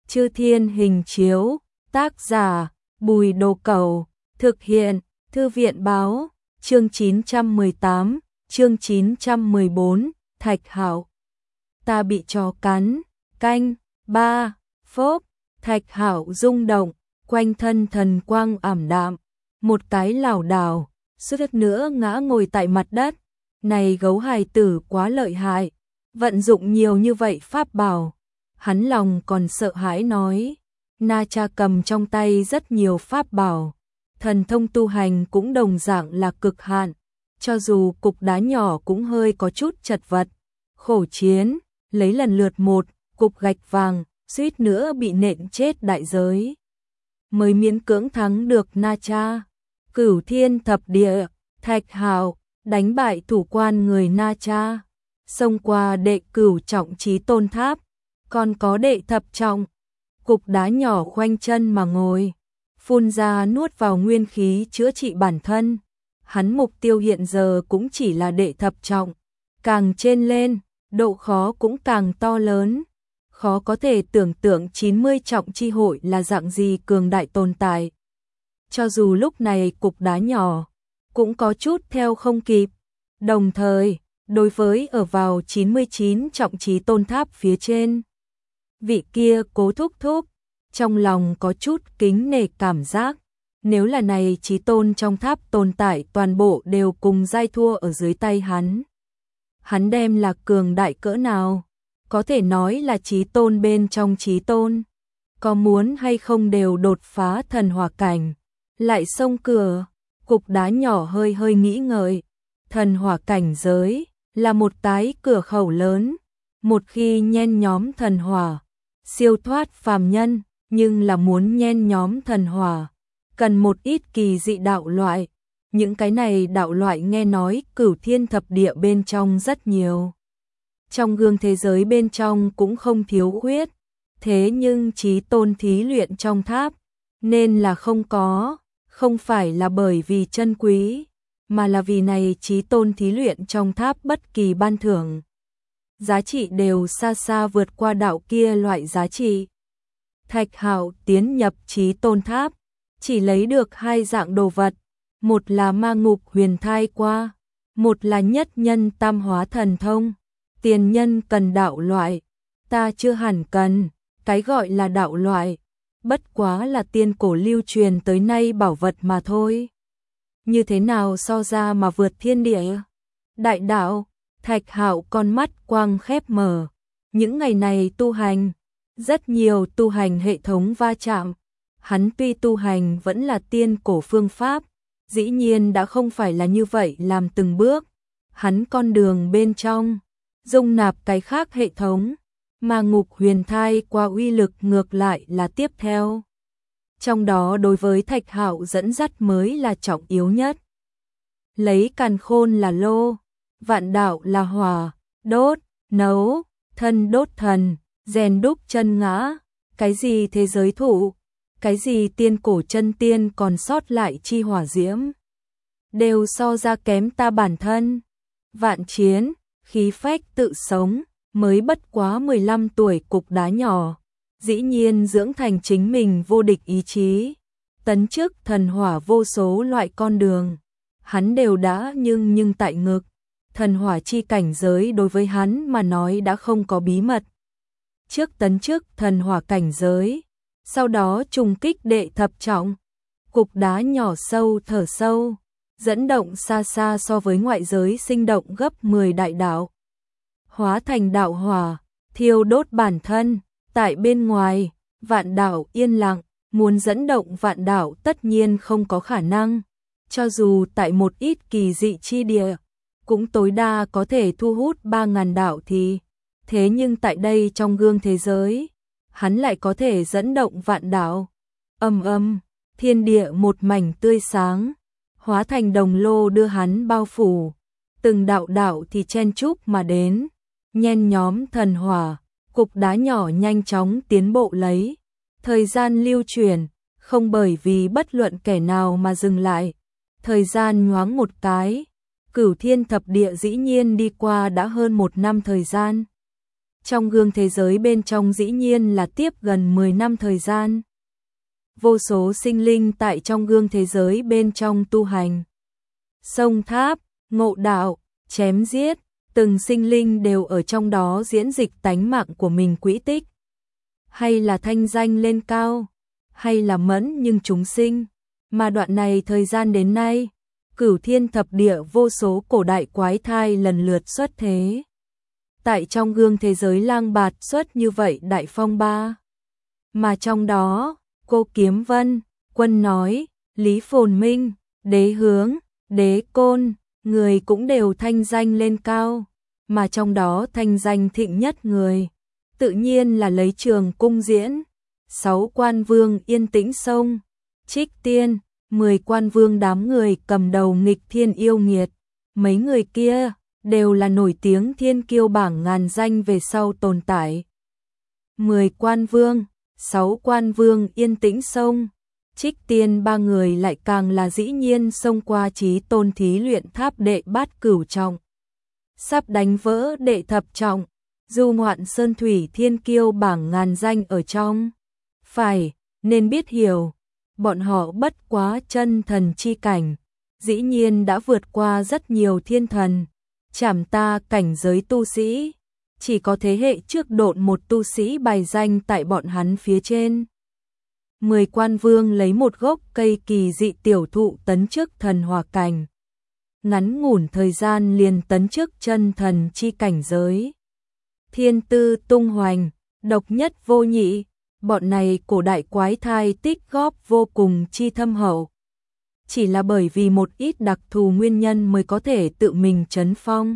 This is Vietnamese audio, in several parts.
Chư Thiên Hình Chiếu, tác giả, Bùi Đồ Cẩu, thực hiện, Thư viện Báo, chương 918, chương 914, Thạch Hạo. Ta bị chó cắn, canh, 3, phốp, Thạch Hạo rung động, quanh thân thần quang ảm đạm, một cái lảo đảo, suýt nữa ngã ngồi tại mặt đất. Này gấu hài tử quá lợi hại, vận dụng nhiều như vậy pháp bảo. Hắn lòng còn sợ hãi nói, Na Cha cầm trong tay rất nhiều pháp bảo, thần thông tu hành cũng đồng dạng là cực hạn, cho dù cục đá nhỏ cũng hơi có chút chật vật. Khổ chiến, lấy lần lượt một cục gạch vàng, suýt nữa bị nện chết đại giới, mới miễn cưỡng thắng được Na Cha. Cửu Thiên Thập Địa, Thạch Hạo đánh bại thủ quan người Na Cha, xông qua đệ cửu trọng chí tôn tháp, còn có đệ thập trọng. Cục đá nhỏ khoanh chân mà ngồi, phun ra nuốt vào nguyên khí chữa trị bản thân. Hắn mục tiêu hiện giờ cũng chỉ là đệ thập trọng, càng trên lên, độ khó cũng càng to lớn. Khó có thể tưởng tượng 90 trọng chi hội là dạng gì cường đại tồn tại. Cho dù lúc này cục đá nhỏ cũng có chút theo không kịp. Đồng thời, đối với ở vào 99 trọng chí tôn tháp phía trên, vị kia Cố Thúc Thúc, trong lòng có chút kính nể cảm giác. Nếu là này chí tôn trong tháp tồn tại toàn bộ đều cùng giai thua ở dưới tay hắn đem là cường đại cỡ nào, có thể nói là chí tôn bên trong chí tôn. Có muốn hay không đều đột phá thần hỏa cảnh, lại xông cửa. Cục đá nhỏ hơi hơi nghĩ ngợi, thần hỏa cảnh giới là một cái cửa khẩu lớn, một khi nhen nhóm thần hỏa, siêu thoát phàm nhân, nhưng là muốn nhen nhóm thần hỏa, cần một ít kỳ dị đạo loại. Những cái này đạo loại nghe nói Cửu Thiên Thập Địa bên trong rất nhiều, trong gương thế giới bên trong cũng không thiếu khuyết, thế nhưng chí tôn thí luyện trong tháp nên là không có. Không phải là bởi vì chân quý, mà là vì này chí tôn thí luyện trong tháp bất kỳ ban thưởng giá trị đều xa xa vượt qua đạo kia loại giá trị. Thạch Hạo tiến nhập chí tôn tháp, chỉ lấy được hai dạng đồ vật, một là ma ngục huyền thai qua, một là nhất nhân tam hóa thần thông. Tiền nhân cần đạo loại, ta chưa hẳn cần, cái gọi là đạo loại bất quá là tiên cổ lưu truyền tới nay bảo vật mà thôi. Như thế nào so ra mà vượt thiên địa? Đại đạo, Thạch Hạo con mắt quang khép mở. Những ngày này tu hành, rất nhiều tu hành hệ thống va chạm. Hắn tuy tu hành vẫn là tiên cổ phương pháp, dĩ nhiên đã không phải là như vậy làm từng bước. Hắn con đường bên trong, dung nạp cái khác hệ thống. Mà ngục huyền thai qua uy lực ngược lại là tiếp theo. Trong đó đối với Thạch Hạo dẫn dắt mới là trọng yếu nhất. Lấy càn khôn là lô, vạn đạo là hỏa, đốt, nấu, thân đốt thần, rèn đúc chân ngã. Cái gì thế giới thụ, cái gì tiên cổ chân tiên còn sót lại chi hỏa diễm, đều so ra kém ta bản thân. Vạn chiến, khí phách tự sống. Mới bất quá 15 tuổi cục đá nhỏ, dĩ nhiên dưỡng thành chính mình vô địch ý chí, tấn chức thần hỏa vô số loại con đường. Hắn đều đã nhưng tại ngực, thần hỏa chi cảnh giới đối với hắn mà nói đã không có bí mật. Trước tấn chức thần hỏa cảnh giới, sau đó trùng kích đệ thập trọng, cục đá nhỏ sâu thở sâu, dẫn động xa xa so với ngoại giới sinh động gấp 10 đại đạo. Hóa thành đạo hỏa, thiêu đốt bản thân. Tại bên ngoài, vạn đạo yên lặng, muốn dẫn động vạn đạo tất nhiên không có khả năng. Cho dù tại một ít kỳ dị chi địa, cũng tối đa có thể thu hút 3.000 đạo thì. Thế nhưng tại đây trong gương thế giới, hắn lại có thể dẫn động vạn đạo. Thiên địa một mảnh tươi sáng, hóa thành đồng lô đưa hắn bao phủ. Từng đạo đạo thì chen chúc mà đến. Nhen nhóm thần hỏa, cục đá nhỏ nhanh chóng tiến bộ lấy. Thời gian lưu chuyển, không bởi vì bất luận kẻ nào mà dừng lại. Thời gian nhoáng một cái, Cửu Thiên Thập Địa dĩ nhiên đi qua đã hơn 1 năm thời gian. Trong gương thế giới bên trong dĩ nhiên là tiếp gần 10 năm thời gian. Vô số sinh linh tại trong gương thế giới bên trong tu hành. Sông tháp, ngộ đạo, chém giết, từng sinh linh đều ở trong đó diễn dịch tánh mạng của mình quỹ tích. Hay là thanh danh lên cao, hay là mẫn nhưng chúng sinh. Mà đoạn này thời gian đến nay, Cửu Thiên thập địa vô số cổ đại quái thai lần lượt xuất thế. Tại trong gương thế giới lang bạt xuất như vậy đại phong ba. Mà trong đó, Cô Kiếm Vân, Quân Nói, Lý Phồn Minh, Đế Hướng, Đế Côn, người cũng đều thanh danh lên cao. Mà trong đó thanh danh thịnh nhất người, tự nhiên là lấy Trường Cung Diễn, 6 quan vương Yên Tĩnh Sông, Trích Tiên, 10 quan vương đám người cầm đầu nghịch thiên yêu nghiệt. Mấy người kia đều là nổi tiếng thiên kiêu bảng ngàn danh về sau tồn tại. 10 quan vương, 6 quan vương Yên Tĩnh Sông, Trích Tiên ba người lại càng là dĩ nhiên xông qua chí tôn thí luyện tháp đệ bát cửu trọng. Sắp đánh vỡ đệ thập trọng, du ngoạn sơn thủy thiên kiêu bảng ngàn danh ở trong. Phải, nên biết hiểu, bọn họ bất quá chân thần chi cảnh, dĩ nhiên đã vượt qua rất nhiều thiên thần, chảm ta cảnh giới tu sĩ, chỉ có thế hệ trước độn một tu sĩ bài danh tại bọn hắn phía trên. 10 quan vương lấy một gốc cây kỳ dị tiểu thụ tấn chức thần hỏa cảnh. Ngắn ngủn thời gian liền tấn chức chân thần chi cảnh giới. Thiên tư tung hoành, độc nhất vô nhị, bọn này cổ đại quái thai tích góp vô cùng chi thâm hậu. Chỉ là bởi vì một ít đặc thù nguyên nhân mới có thể tự mình trấn phong.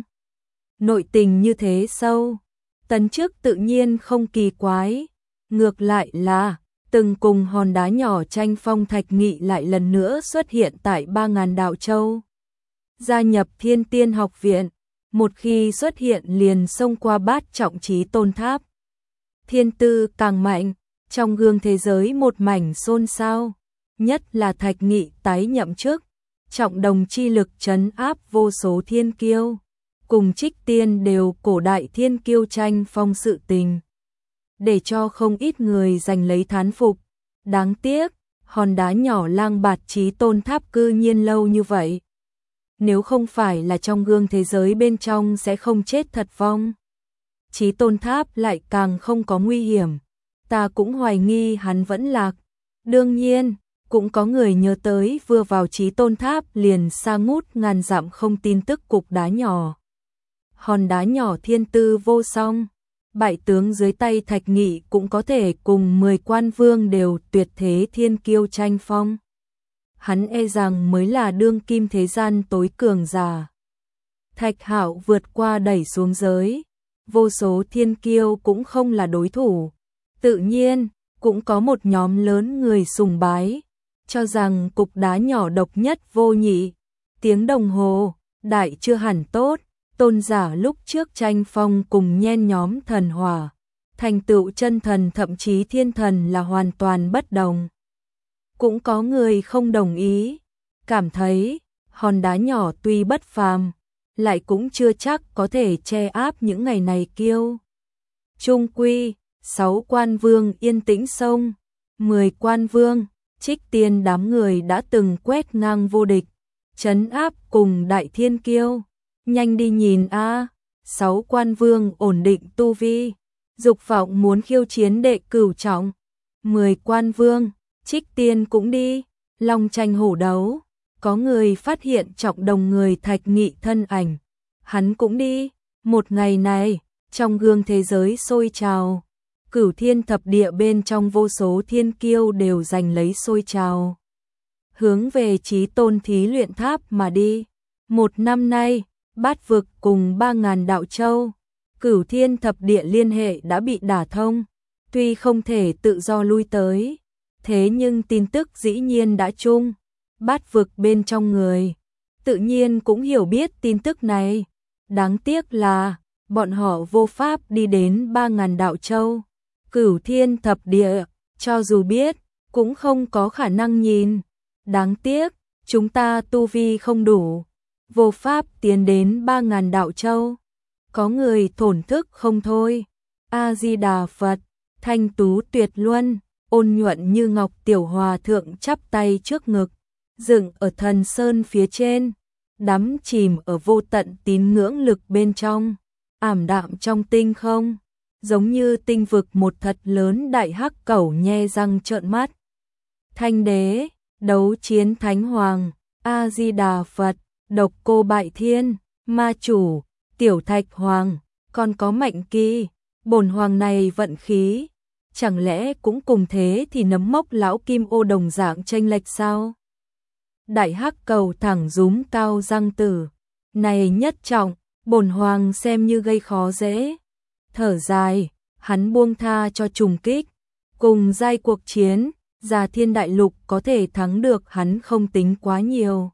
Nội tình như thế sâu, tấn chức tự nhiên không kỳ quái. Ngược lại là, từng cùng hòn đá nhỏ tranh phong Thạch Nghị lại lần nữa xuất hiện tại 3.000 đạo châu. Gia nhập Thiên Tiên học viện, một khi xuất hiện liền xông qua bát trọng chí tôn tháp. Thiên tư càng mạnh, trong gương thế giới một mảnh xôn xao, nhất là Thạch Nghị tái nhậm chức, trọng đồng chi lực trấn áp vô số thiên kiêu, cùng Trích Tiên đều cổ đại thiên kiêu tranh phong sự tình, để cho không ít người giành lấy thán phục. Đáng tiếc, hòn đá nhỏ lang bạt chí tôn tháp cư nhiên lâu như vậy. Nếu không phải là trong gương thế giới bên trong sẽ không chết thật vong. Chí tôn tháp lại càng không có nguy hiểm. Ta cũng hoài nghi hắn vẫn lạc. Đương nhiên, cũng có người nhớ tới vừa vào chí tôn tháp liền xa ngút ngàn dặm không tin tức cục đá nhỏ. Hòn đá nhỏ thiên tư vô song. Bại tướng dưới tay Thạch Nghị cũng có thể cùng 10 quan vương đều tuyệt thế thiên kiêu tranh phong. Hắn e rằng mới là đương kim thế gian tối cường giả. Thạch Hạo vượt qua đẩy xuống giới, vô số thiên kiêu cũng không là đối thủ. Tự nhiên, cũng có một nhóm lớn người sùng bái, cho rằng cục đá nhỏ độc nhất vô nhị. Tiếng đồng hồ, đại chưa hẳn tốt, tôn giả lúc trước tranh phong cùng nhen nhóm thần hỏa. Thành tựu chân thần thậm chí thiên thần là hoàn toàn bất đồng. Cũng có người không đồng ý, cảm thấy hòn đá nhỏ tuy bất phàm, lại cũng chưa chắc có thể che áp những ngày này kiêu. Trung quy, 6 quan vương Yên Tĩnh Sông, 10 quan vương, Trích Tiên đám người đã từng quét ngang vô địch, trấn áp cùng đại thiên kiêu. Nhanh đi nhìn a, 6 quan vương ổn định tu vi, dục vọng muốn khiêu chiến đệ cửu trọng. 10 quan vương, Trích Tiên cũng đi, long tranh hổ đấu. Có người phát hiện trọng đồng người Thạch Nghị thân ảnh, hắn cũng đi. Một ngày này, trong gương thế giới sôi trào, Cửu Thiên thập địa bên trong vô số thiên kiêu đều giành lấy sôi trào, hướng về chí tôn thí luyện tháp mà đi. Một năm nay, bát vực cùng 3.000 đạo châu, Cửu Thiên thập địa liên hệ đã bị đả thông, tuy không thể tự do lui tới, thế nhưng tin tức dĩ nhiên đã chung. Bát vực bên trong người, tự nhiên cũng hiểu biết tin tức này. Đáng tiếc là, bọn họ vô pháp đi đến 3.000 đạo châu. Cửu Thiên thập địa, cho dù biết, cũng không có khả năng nhìn. Đáng tiếc, chúng ta tu vi không đủ, vô pháp tiến đến 3.000 đạo châu. Có người thổn thức không thôi. A Di Đà Phật, thanh tú tuyệt luân, ôn nhuận như ngọc tiểu hòa thượng chắp tay trước ngực, dựng ở thần sơn phía trên, đắm chìm ở vô tận tín ngưỡng lực bên trong, ảm đạm trong tinh không, giống như tinh vực một thật lớn. Đại hắc cẩu nhe răng trợn mắt. Thanh đế, đấu chiến thánh hoàng, A Di Đà Phật, độc cô bại thiên, ma chủ, tiểu thạch hoàng, còn có mạnh kỳ, bổn hoàng này vận khí, chẳng lẽ cũng cùng thế thì nấm mốc lão kim ô đồng dạng chênh lệch sao? Đại hắc cầu thẳng rúm cao răng tử, này nhất trọng, bổn hoàng xem như gây khó dễ. Thở dài, hắn buông tha cho trùng kích, cùng giai cuộc chiến, Già Thiên Đại Lục có thể thắng được hắn không tính quá nhiều.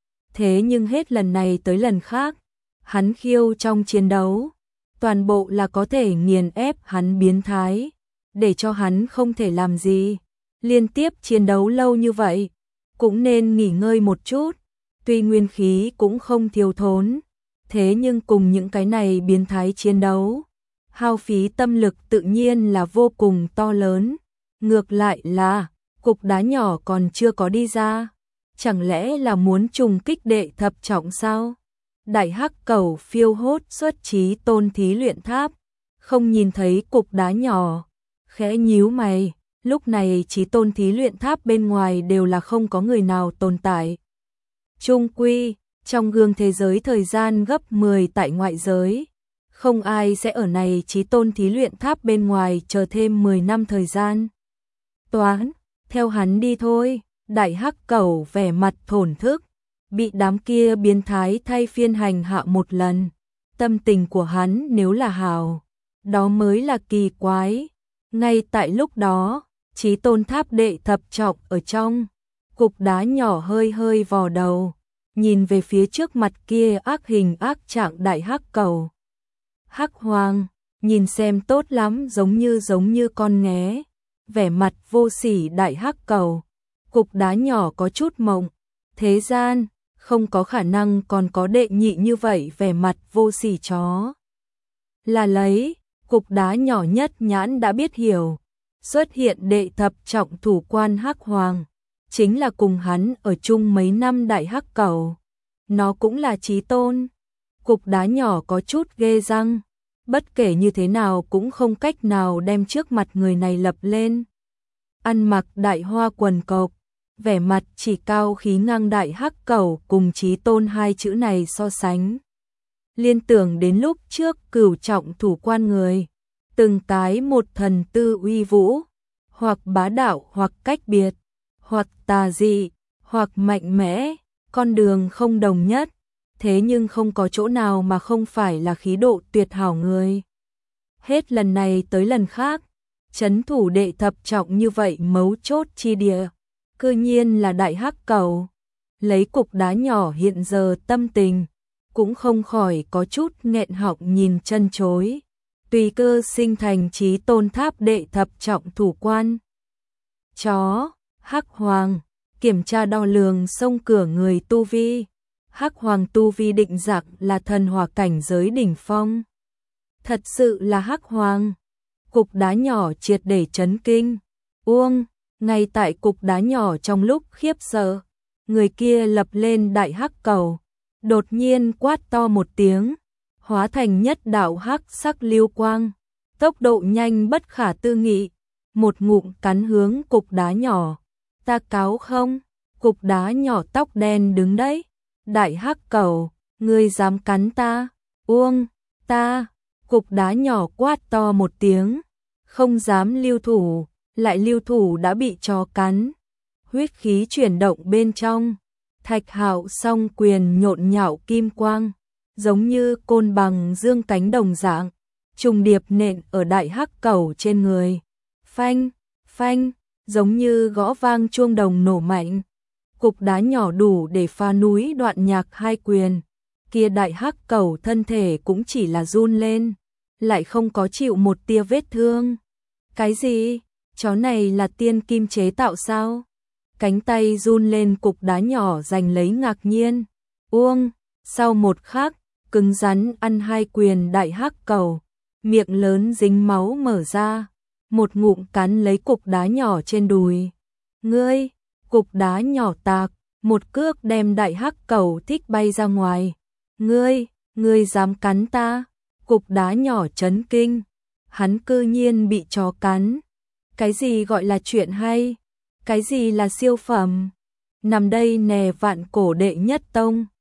Thế nhưng hết lần này tới lần khác, hắn khiêu trong chiến đấu, toàn bộ là có thể nghiền ép hắn biến thái, để cho hắn không thể làm gì. Liên tiếp chiến đấu lâu như vậy, cũng nên nghỉ ngơi một chút, tuy nguyên khí cũng không thiếu thốn, thế nhưng cùng những cái này biến thái chiến đấu, hao phí tâm lực tự nhiên là vô cùng to lớn. Ngược lại là, cục đá nhỏ còn chưa có đi ra, chẳng lẽ là muốn trùng kích đệ thập trọng sao? Đại hắc cẩu phiêu hốt xuất chí tôn thí luyện tháp, không nhìn thấy cục đá nhỏ, khẽ nhíu mày, lúc này chí tôn thí luyện tháp bên ngoài đều là không có người nào tồn tại. Trung quy, trong gương thế giới thời gian gấp 10 tại ngoại giới, không ai sẽ ở này chí tôn thí luyện tháp bên ngoài chờ thêm 10 năm thời gian. Toán, theo hắn đi thôi. Đại hắc cẩu vẻ mặt thổn thức, bị đám kia biến thái thay phiên hành hạ một lần. Tâm tình của hắn nếu là hào, đó mới là kỳ quái. Ngay tại lúc đó, chí tôn tháp đệ thập trọng ở trong, cục đá nhỏ hơi hơi vò đầu, nhìn về phía trước mặt kia ác hình ác trạng đại hắc cẩu. Hắc hoàng, nhìn xem tốt lắm, giống như con nghé, vẻ mặt vô sỉ đại hắc cẩu. Cục đá nhỏ có chút mộng, thế gian không có khả năng còn có đệ nhị như vậy vẻ mặt vô sỉ chó. Là lấy, cục đá nhỏ nhất nhãn đã biết hiểu, xuất hiện đệ thập trọng thủ quan hắc hoàng, chính là cùng hắn ở chung mấy năm đại hắc cẩu. Nó cũng là chí tôn. Cục đá nhỏ có chút ghê răng, bất kể như thế nào cũng không cách nào đem trước mặt người này lập lên. Ăn mặc đại hoa quần cộc, vẻ mặt chỉ cao khí ngang đại hắc cẩu cùng chí tôn hai chữ này so sánh. Liên tưởng đến lúc trước cửu trọng thủ quan người, từng cái một thần tư uy vũ, hoặc bá đạo hoặc cách biệt, hoặc tà dị, hoặc mạnh mẽ, con đường không đồng nhất, thế nhưng không có chỗ nào mà không phải là khí độ tuyệt hảo người. Hết lần này tới lần khác, trấn thủ đệ thập trọng như vậy mấu chốt chi địa, cư nhiên là đại hắc cẩu. Lấy cục đá nhỏ hiện giờ tâm tình, cũng không khỏi có chút nghẹn họng nhìn chân chối. Tùy cơ sinh thành chí tôn tháp đệ thập trọng thủ quan. Chó, hắc hoàng, kiểm tra đo lường xông cửa người tu vi. Hắc hoàng tu vi định dạng là thần hỏa cảnh giới đỉnh phong. Thật sự là hắc hoàng. Cục đá nhỏ triệt để chấn kinh. Uông, ngay tại cục đá nhỏ trong lúc khiếp sợ, người kia lập lên đại hắc cầu, đột nhiên quát to một tiếng, hóa thành nhất đạo hắc sắc lưu quang, tốc độ nhanh bất khả tư nghị, một ngụm cắn hướng cục đá nhỏ. Ta cáo không? Cục đá nhỏ tóc đen đứng đấy. Đại hắc cầu, ngươi dám cắn ta? Uông, ta. Cục đá nhỏ quát to một tiếng, không dám lưu thủ, lại lưu thủ đã bị chó cắn. Huyết khí chuyển động bên trong, Thạch Hạo song quyền nhộn nhạo kim quang, giống như côn bằng dương cánh đồng dạng, trùng điệp nện ở đại hắc cẩu trên người. Phanh, phanh, giống như gõ vang chuông đồng nổ mạnh. Cục đá nhỏ đủ để phá núi đoạn nhạc hai quyền. Kia đại hắc cẩu thân thể cũng chỉ là run lên, lại không có chịu một tia vết thương. Cái gì? Chó này là tiên kim chế tạo sao? Cánh tay run lên, cục đá nhỏ giành lấy ngạc nhiên. Uông, sau một khắc, cứng rắn ăn hai quyền đại hắc cẩu, miệng lớn dính máu mở ra, một ngụm cắn lấy cục đá nhỏ trên đùi. Ngươi, cục đá nhỏ tạc, một cước đem đại hắc cẩu thích bay ra ngoài. Ngươi dám cắn ta? Cục đá nhỏ chấn kinh, hắn cư nhiên bị chó cắn. Cái gì gọi là chuyện hay? Cái gì là siêu phẩm? Nằm đây nè vạn cổ đệ nhất tông.